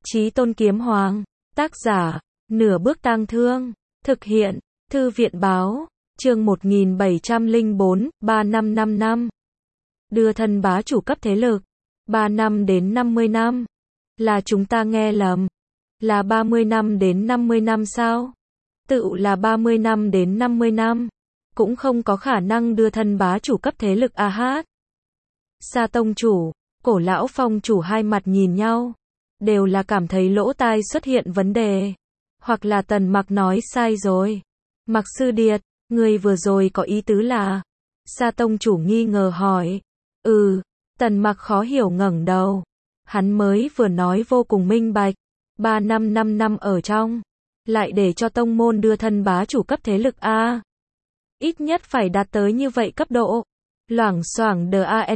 Chí Tôn Kiếm Hoàng, tác giả, Nửa Bước Tang Thương, thực hiện, Thư viện báo, chương 1704, 3555. Đưa thân bá chủ cấp thế lực, 3 năm đến 50 năm. Là chúng ta nghe lầm. Là 30 năm đến 50 năm sao? Tự là 30 năm đến 50 năm. Cũng không có khả năng đưa thân bá chủ cấp thế lực a hát. Sa tông chủ, Cổ lão phong chủ hai mặt nhìn nhau. Đều là cảm thấy lỗ tai xuất hiện vấn đề. Hoặc là Tần Mặc nói sai rồi. Mặc sư điệt, người vừa rồi có ý tứ là? Sa tông chủ nghi ngờ hỏi. Tần Mặc khó hiểu ngẩng đầu. Hắn mới vừa nói vô cùng minh bạch. 3 năm 5 năm ở trong. Lại để cho tông môn đưa thân bá chủ cấp thế lực A. Ít nhất phải đạt tới như vậy cấp độ. Loảng xoảng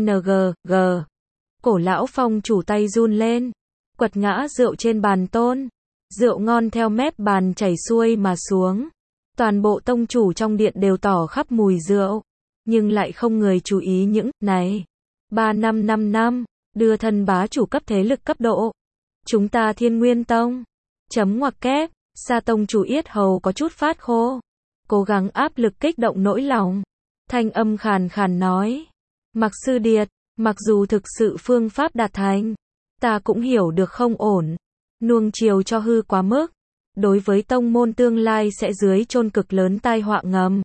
DANG. Cổ lão phong chủ tay run lên. Quật ngã rượu trên bàn tôn. Rượu ngon theo mép bàn chảy xuôi mà xuống. Toàn bộ tông chủ trong điện đều tỏ khắp mùi rượu. Nhưng lại không người chú ý những này. 3 năm 5 năm, đưa thân bá chủ cấp thế lực cấp độ. Chúng ta Thiên Nguyên Tông. Chấm ngoặc kép, Sa tông chủ yết hầu có chút phát khô. Cố gắng áp lực kích động nỗi lòng. Thanh âm khàn khàn nói. Mặc sư điệt, mặc dù thực sự phương pháp đạt thành. Ta cũng hiểu được không ổn. Nuông chiều cho hư quá mức. Đối với tông môn tương lai sẽ dưới chôn cực lớn tai họa ngầm.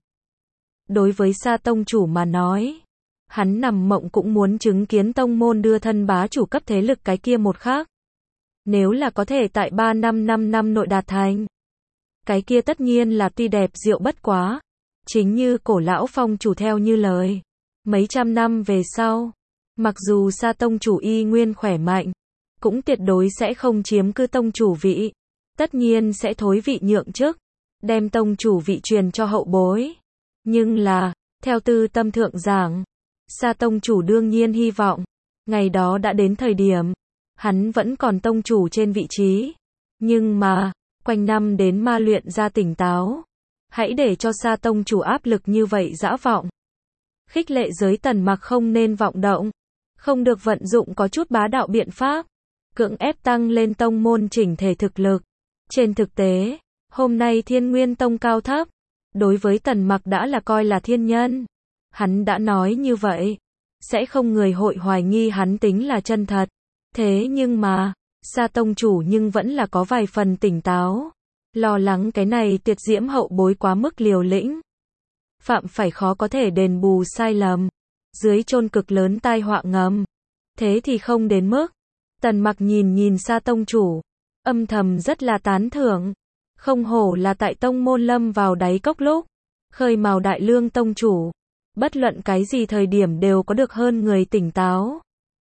Đối với Sa tông chủ mà nói. Hắn nằm mộng cũng muốn chứng kiến tông môn đưa thân bá chủ cấp thế lực cái kia một khác. Nếu là có thể tại 3 năm 5 năm nội đạt thành. Cái kia tất nhiên là tuy đẹp diệu bất quá. Chính như cổ lão phong chủ theo như lời. Mấy trăm năm về sau. Mặc dù Sa tông chủ y nguyên khỏe mạnh. Cũng tuyệt đối sẽ không chiếm cư tông chủ vị. Tất nhiên sẽ thối vị nhượng chức. Đem tông chủ vị truyền cho hậu bối. Nhưng là, theo tư tâm thượng giảng. Sa tông chủ đương nhiên hy vọng. Ngày đó đã đến thời điểm. Hắn vẫn còn tông chủ trên vị trí. Nhưng mà, quanh năm đến ma luyện ra tỉnh táo. Hãy để cho Sa tông chủ áp lực như vậy dã vọng. Khích lệ giới Tần Mặc không nên vọng động. Không được vận dụng có chút bá đạo biện pháp. Cưỡng ép tăng lên tông môn chỉnh thể thực lực. Trên thực tế, hôm nay Thiên Nguyên Tông cao thấp. Đối với Tần Mặc đã là coi là thiên nhân. Hắn đã nói như vậy. Sẽ không người hội hoài nghi hắn tính là chân thật. Thế nhưng mà, Sa tông chủ nhưng vẫn là có vài phần tỉnh táo. Lo lắng cái này tuyệt diễm hậu bối quá mức liều lĩnh. Phạm phải khó có thể đền bù sai lầm. Dưới chôn cực lớn tai họa ngầm. Thế thì không đến mức. Tần Mặc nhìn Sa tông chủ. Âm thầm rất là tán thưởng. Không hổ là tại tông môn lâm vào đáy cốc lúc. Khơi mào đại lương tông chủ. Bất luận cái gì thời điểm đều có được hơn người tỉnh táo.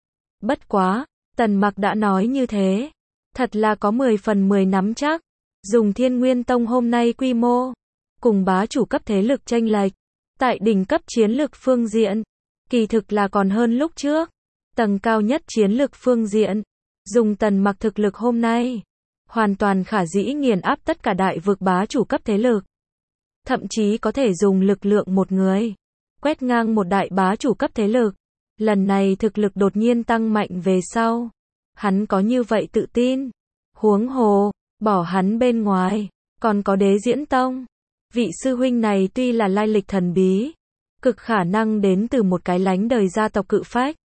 Bất quá, Tần Mặc đã nói như thế. Thật là có 10 phần 10 nắm chắc. Dùng Thiên Nguyên Tông hôm nay quy mô. Cùng bá chủ cấp thế lực chênh lệch. Tại đỉnh cấp chiến lực phương diện. Kỳ thực là còn hơn lúc trước. Tầng cao nhất chiến lực phương diện. Dùng Tần Mặc thực lực hôm nay. Hoàn toàn khả dĩ nghiền áp tất cả đại vực bá chủ cấp thế lực. Thậm chí có thể dùng lực lượng một người. Quét ngang một đại bá chủ cấp thế lực. Lần này thực lực đột nhiên tăng mạnh về sau. Hắn có như vậy tự tin. Huống hồ, bỏ hắn bên ngoài. Còn có Đế Diễn Tông. Vị sư huynh này tuy là lai lịch thần bí. Cực khả năng đến từ một cái lánh đời gia tộc cự phách.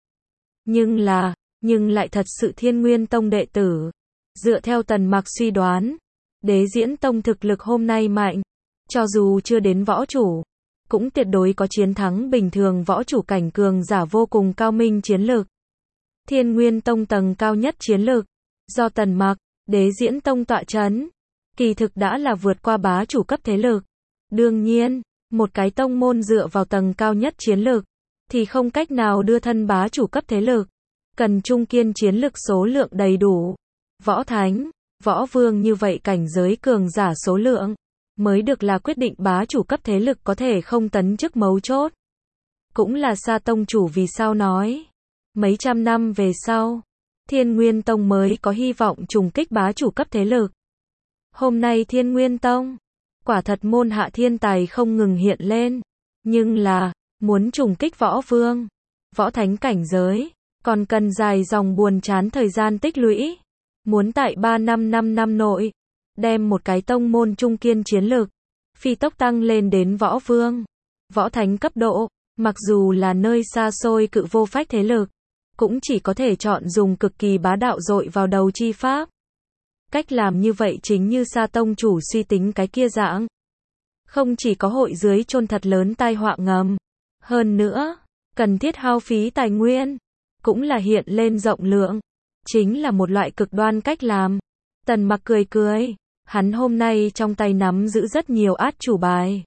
Nhưng lại thật sự Thiên Nguyên Tông đệ tử. Dựa theo Tần Mặc suy đoán. Đế Diễn Tông thực lực hôm nay mạnh. Cho dù chưa đến võ chủ. Cũng tuyệt đối có chiến thắng bình thường võ chủ cảnh cường giả vô cùng cao minh chiến lược. Thiên Nguyên Tông tầng cao nhất chiến lược. Do Tần Mặc, Đế Diễn Tông tọa chấn. Kỳ thực đã là vượt qua bá chủ cấp thế lực. Đương nhiên, một cái tông môn dựa vào tầng cao nhất chiến lược. Thì không cách nào đưa thân bá chủ cấp thế lực. Cần trung kiên chiến lực số lượng đầy đủ. Võ thánh, võ vương như vậy cảnh giới cường giả số lượng. Mới được là quyết định bá chủ cấp thế lực có thể không tấn chức mấu chốt. Cũng là Sa tông chủ vì sao nói. Mấy trăm năm về sau. Thiên Nguyên Tông mới có hy vọng trùng kích bá chủ cấp thế lực. Hôm nay Thiên Nguyên Tông. Quả thật môn hạ thiên tài không ngừng hiện lên. Nhưng là, muốn trùng kích võ vương. Võ thánh cảnh giới. Còn cần dài dòng buồn chán thời gian tích lũy. muốn tại 3-5 năm nội, đem một cái tông môn trung kiên chiến lực, phi tốc tăng lên đến võ vương, võ thánh cấp độ, mặc dù là nơi xa xôi cự vô phách thế lực, cũng chỉ có thể chọn dùng cực kỳ bá đạo dội vào đầu chi pháp. Cách làm như vậy chính như Sa tông chủ suy tính cái kia dạng. Không chỉ có hội dưới chôn thật lớn tai họa ngầm, hơn nữa, cần thiết hao phí tài nguyên, cũng là hiện lên rộng lượng, chính là một loại cực đoan cách làm. Tần Mặc cười cười, hắn hôm nay trong tay nắm giữ rất nhiều át chủ bài.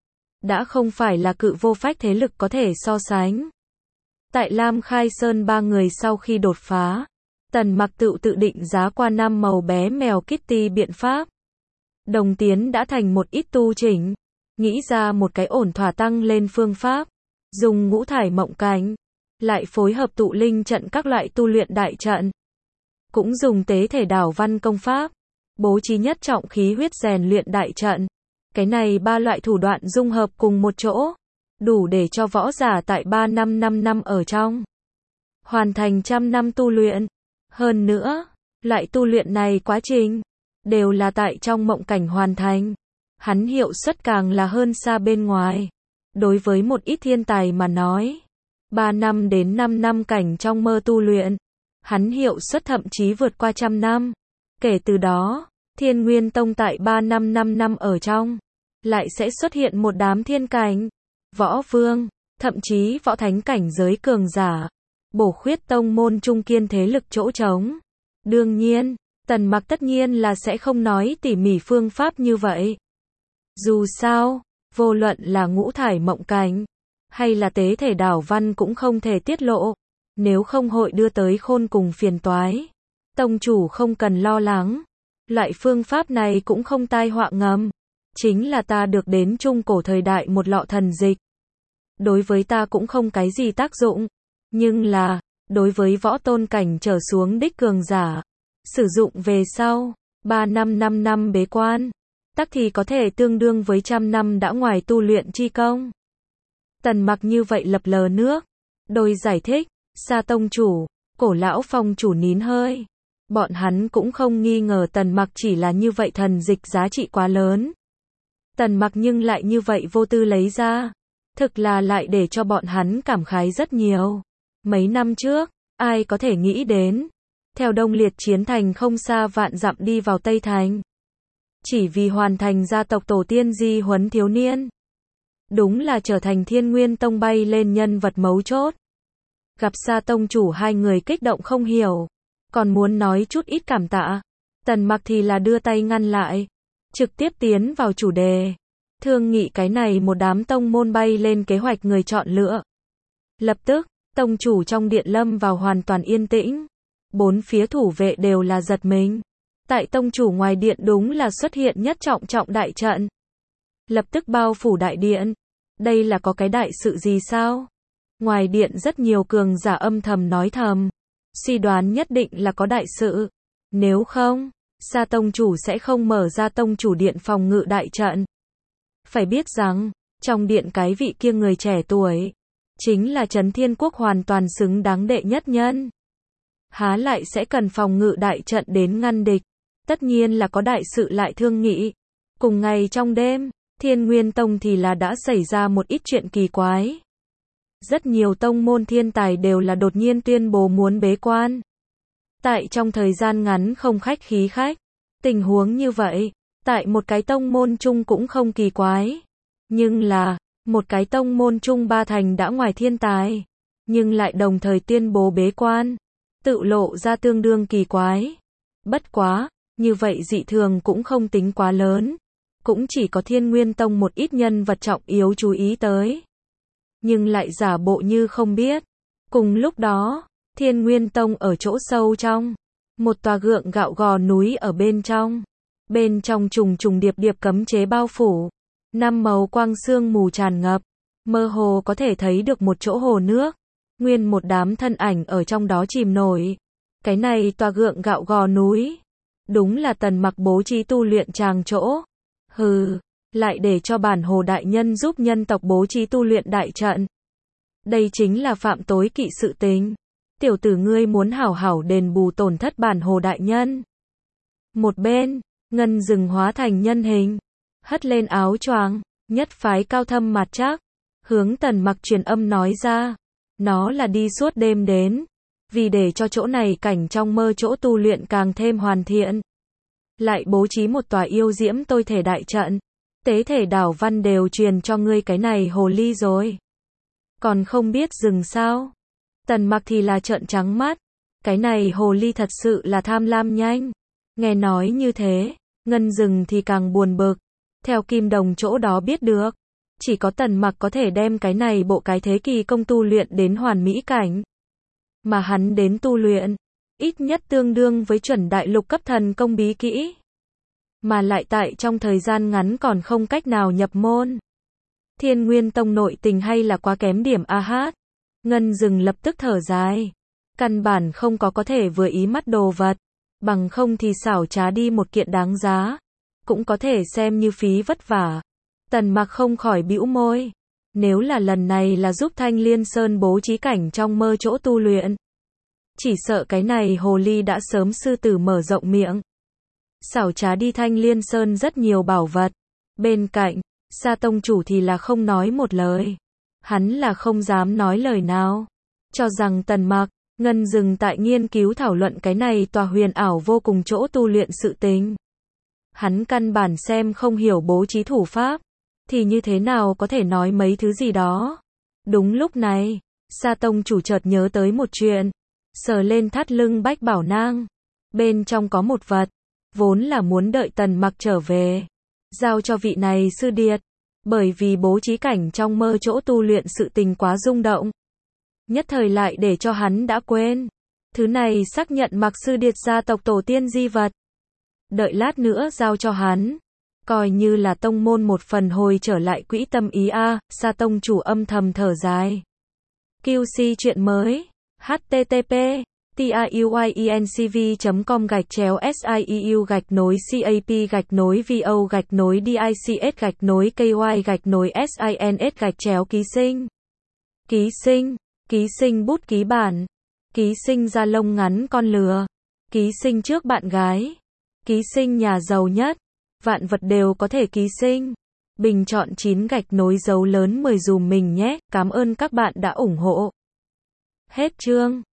Đã không phải là cự vô phách thế lực có thể so sánh. Tại Lam Khai Sơn ba người sau khi đột phá, Tần Mặc tự định giá qua năm màu bé mèo Kitty biện pháp. Đồng tiến đã thành một ít tu chỉnh, nghĩ ra một cái ổn thỏa tăng lên phương pháp, dùng ngũ thải mộng cảnh, lại phối hợp tụ linh trận các loại tu luyện đại trận. Cũng dùng tế thể đảo văn công pháp, bố trí nhất trọng khí huyết rèn luyện đại trận. Cái này ba loại thủ đoạn dung hợp cùng một chỗ, đủ để cho võ giả tại 3-5 năm ở trong hoàn thành trăm năm tu luyện. Hơn nữa, loại tu luyện này quá trình đều là tại trong mộng cảnh hoàn thành. Hắn hiệu suất càng là hơn xa bên ngoài. Đối với một ít thiên tài mà nói, 3 năm đến 5 năm cảnh trong mơ tu luyện, hắn hiệu suất thậm chí vượt qua 100 năm. Kể từ đó, Thiên Nguyên Tông tại 3-5 năm ở trong, lại sẽ xuất hiện một đám thiên cảnh, võ vương, thậm chí võ thánh cảnh giới cường giả, bổ khuyết tông môn trung kiên thế lực chỗ trống. Đương nhiên, Tần Mặc tất nhiên là sẽ không nói tỉ mỉ phương pháp như vậy. Dù sao, vô luận là ngũ thải mộng cảnh, hay là tế thể đảo văn cũng không thể tiết lộ, nếu không hội đưa tới khôn cùng phiền toái. Tông chủ không cần lo lắng, loại phương pháp này cũng không tai họa ngầm, chính là ta được đến trung cổ thời đại một lọ thần dịch. Đối với ta cũng không cái gì tác dụng, nhưng là, đối với võ tôn cảnh trở xuống đích cường giả, sử dụng về sau, 3-5 năm bế quan, tắc thì có thể tương đương với 100 năm đã ngoài tu luyện chi công. Tần Mặc như vậy lập lờ nước, đôi giải thích, Sa tông chủ, Cổ lão phong chủ nín hơi. Bọn hắn cũng không nghi ngờ Tần Mặc chỉ là như vậy thần dịch giá trị quá lớn. Tần Mặc nhưng lại như vậy vô tư lấy ra, thực là lại để cho bọn hắn cảm khái rất nhiều. Mấy năm trước, ai có thể nghĩ đến, theo Đông Liệt chiến thành không xa vạn dặm đi vào Tây Thành. Chỉ vì hoàn thành gia tộc tổ tiên di huấn thiếu niên. Đúng là trở thành Thiên Nguyên Tông bay lên nhân vật mấu chốt. Gặp Sa tông chủ hai người kích động không hiểu, còn muốn nói chút ít cảm tạ. Tần Mặc thì là đưa tay ngăn lại, trực tiếp tiến vào chủ đề. Thương nghị cái này một đám tông môn bay lên kế hoạch người chọn lựa. Lập tức, tông chủ trong điện lâm vào hoàn toàn yên tĩnh. Bốn phía thủ vệ đều là giật mình. Tại tông chủ ngoài điện đúng là xuất hiện nhất trọng đại trận. Lập tức bao phủ đại điện. Đây là có cái đại sự gì sao? Ngoài điện rất nhiều cường giả âm thầm nói thầm. Suy đoán nhất định là có đại sự. Nếu không, Sa tông chủ sẽ không mở ra tông chủ điện phòng ngự đại trận. Phải biết rằng, trong điện cái vị kia người trẻ tuổi, chính là Trấn Thiên Quốc hoàn toàn xứng đáng đệ nhất nhân. Há lại sẽ cần phòng ngự đại trận đến ngăn địch. Tất nhiên là có đại sự lại thương nghị. Cùng ngày trong đêm, Thiên Nguyên Tông thì là đã xảy ra một ít chuyện kỳ quái. Rất nhiều tông môn thiên tài đều là đột nhiên tuyên bố muốn bế quan. Tại trong thời gian ngắn không khách khí khách. Tình huống như vậy, tại một cái tông môn chung cũng không kỳ quái. Nhưng là, một cái tông môn chung ba thành đã ngoài thiên tài, nhưng lại đồng thời tuyên bố bế quan, tự lộ ra tương đương kỳ quái. Bất quá, như vậy dị thường cũng không tính quá lớn. Cũng chỉ có Thiên Nguyên Tông một ít nhân vật trọng yếu chú ý tới. Nhưng lại giả bộ như không biết. Cùng lúc đó, Thiên Nguyên Tông ở chỗ sâu trong. Một tòa gượng gạo gò núi ở bên trong. Bên trong trùng điệp cấm chế bao phủ. 5 màu quang sương mù tràn ngập. Mơ hồ có thể thấy được một chỗ hồ nước. Nguyên một đám thân ảnh ở trong đó chìm nổi. Cái này tòa gượng gạo gò núi. Đúng là Tần Mặc bố trí tu luyện tràng chỗ. Hừ, lại để cho bản hồ đại nhân giúp nhân tộc bố trí tu luyện đại trận. Đây chính là phạm tối kỵ sự tình. Tiểu tử ngươi muốn hảo hảo đền bù tổn thất bản hồ đại nhân. Một bên, Ngân Dừng hóa thành nhân hình, hất lên áo choàng, nhất phái cao thâm mặt chắc, hướng Tần Mặc truyền âm nói ra. Nó là đi suốt đêm đến, vì để cho chỗ này cảnh trong mơ chỗ tu luyện càng thêm hoàn thiện. Lại bố trí một tòa yêu diễm tôi thể đại trận. Tế thể đảo văn đều truyền cho ngươi cái này hồ ly rồi. Còn không biết dừng sao? Tần Mặc thì là trợn trắng mắt. Cái này hồ ly thật sự là tham lam nhanh. Nghe nói như thế, Ngân Dừng thì càng buồn bực. Theo Kim Đồng chỗ đó biết được, chỉ có Tần Mặc có thể đem cái này bộ cái thế kỳ công tu luyện đến hoàn mỹ cảnh. Mà hắn đến tu luyện, ít nhất tương đương với chuẩn đại lục cấp thần công bí kỹ. Mà lại tại trong thời gian ngắn còn không cách nào nhập môn. Thiên Nguyên Tông nội tình hay là quá kém điểm a hát. Ngân Dừng lập tức thở dài. Căn bản không có thể vừa ý mắt đồ vật. Bằng không thì xảo trá đi một kiện đáng giá. Cũng có thể xem như phí vất vả. Tần Mặc không khỏi bĩu môi. Nếu là lần này là giúp Thanh Liên Sơn bố trí cảnh trong mơ chỗ tu luyện. Chỉ sợ cái này hồ ly đã sớm sư tử mở rộng miệng. Xảo trá đi Thanh Liên Sơn rất nhiều bảo vật. Bên cạnh, Sa tông chủ thì là không nói một lời. Hắn là không dám nói lời nào. Cho rằng Tần Mặc, Ngân Dừng tại nghiên cứu thảo luận cái này tòa huyền ảo vô cùng chỗ tu luyện sự tình. Hắn căn bản xem không hiểu bố trí thủ pháp. Thì như thế nào có thể nói mấy thứ gì đó. Đúng lúc này, Sa tông chủ chợt nhớ tới một chuyện. Sờ lên thắt lưng Bách Bảo Nang. Bên trong có một vật. Vốn là muốn đợi Tần Mặc trở về. Giao cho vị này sư điệt. Bởi vì bố trí cảnh trong mơ chỗ tu luyện sự tình quá rung động. Nhất thời lại để cho hắn đã quên. Thứ này xác nhận Mặc sư điệt gia tộc tổ tiên di vật. Đợi lát nữa giao cho hắn. Coi như là tông môn một phần hồi trở lại quỹ tâm ý a. Sa tông chủ âm thầm thở dài. QC chuyện mới. http tiuyencv.com/vo/dics/kys/ký sinh, ký sinh bút ký bản, ký sinh da lông ngắn con lừa, ký sinh trước bạn gái, ký sinh nhà giàu nhất, vạn vật đều có thể ký sinh. Bình chọn 9 dấu lớn 10 dùm mình nhé, cảm ơn các bạn đã ủng hộ. Hết chương.